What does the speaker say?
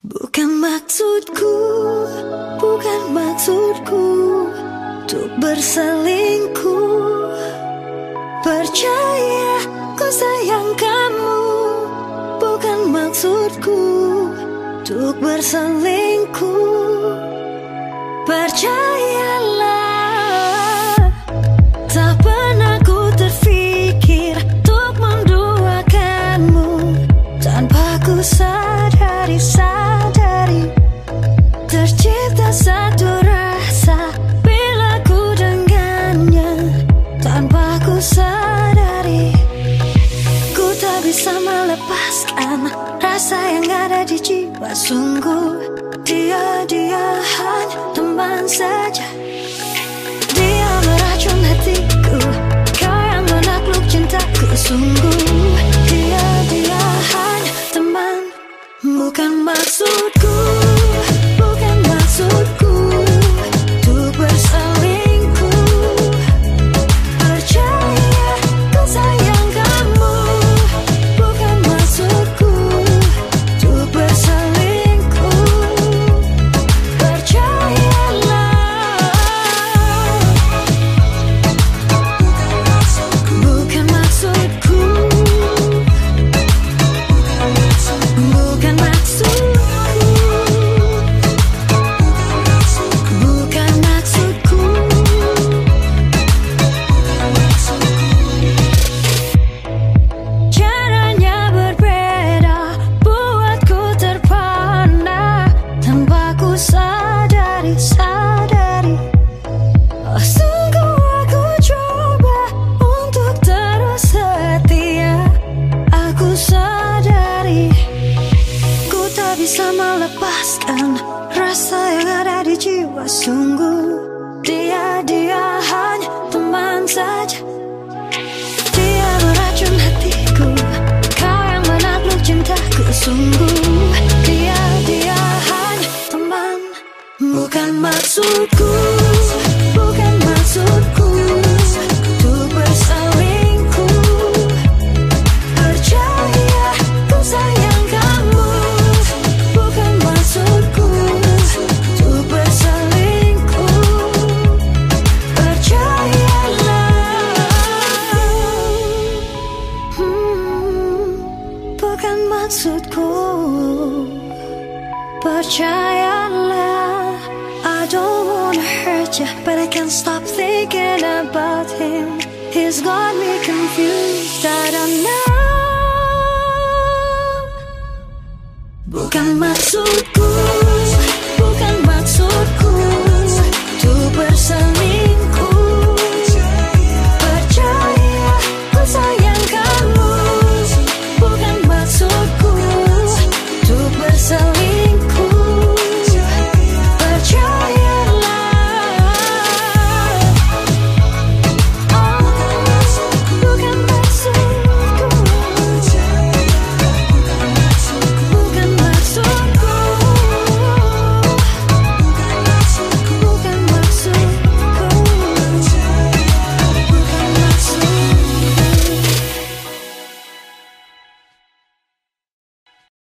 Bukan maksudku, bukan maksudku untuk berselingkuh. Percaya, ku sayang kamu. Bukan maksudku untuk berselingkuh. Percayalah, tak pernah ku terfikir untuk menduakanmu. Tanpa ku sadari tercipta satu rasa bila ku dengannya. Tanpa ku sadari, ku tak bisa melepaskan rasa yang ada di jiwa. Sungguh dia hanya teman saja. Dia meracun hatiku, kau yang menakluk cintaku. Sungguh dia hanya teman. Bukan maksudku, bukan maksudku untuk berselingkuh. Percaya, ku sayang kamu. Bukan maksudku untuk berselingkuh. Percayalah, bukan maksudku. Bukan maksudku, bukan maksudku. Caranya berbeda, buatku terpana. Tanpa ku sadari oh, sungguh aku coba untuk terus setia. Aku sadari ku tak bisa melepaskan rasa yang ada di jiwa. Sungguh dia hanya teman saja. Dia meracun hatiku, kau yang menakluk cintaku. Sungguh dia hanya teman. Bukan maksudku, bukan maksudku untuk berselingkuh. Percaya, ku sayang kamu. Bukan maksudku untuk berselingkuh. Percayalah, bukan maksudku. Percayalah, I don't wanna hurt you, but I can't stop thinking about him. He's got me confused, I don't know. Bukan maksudku.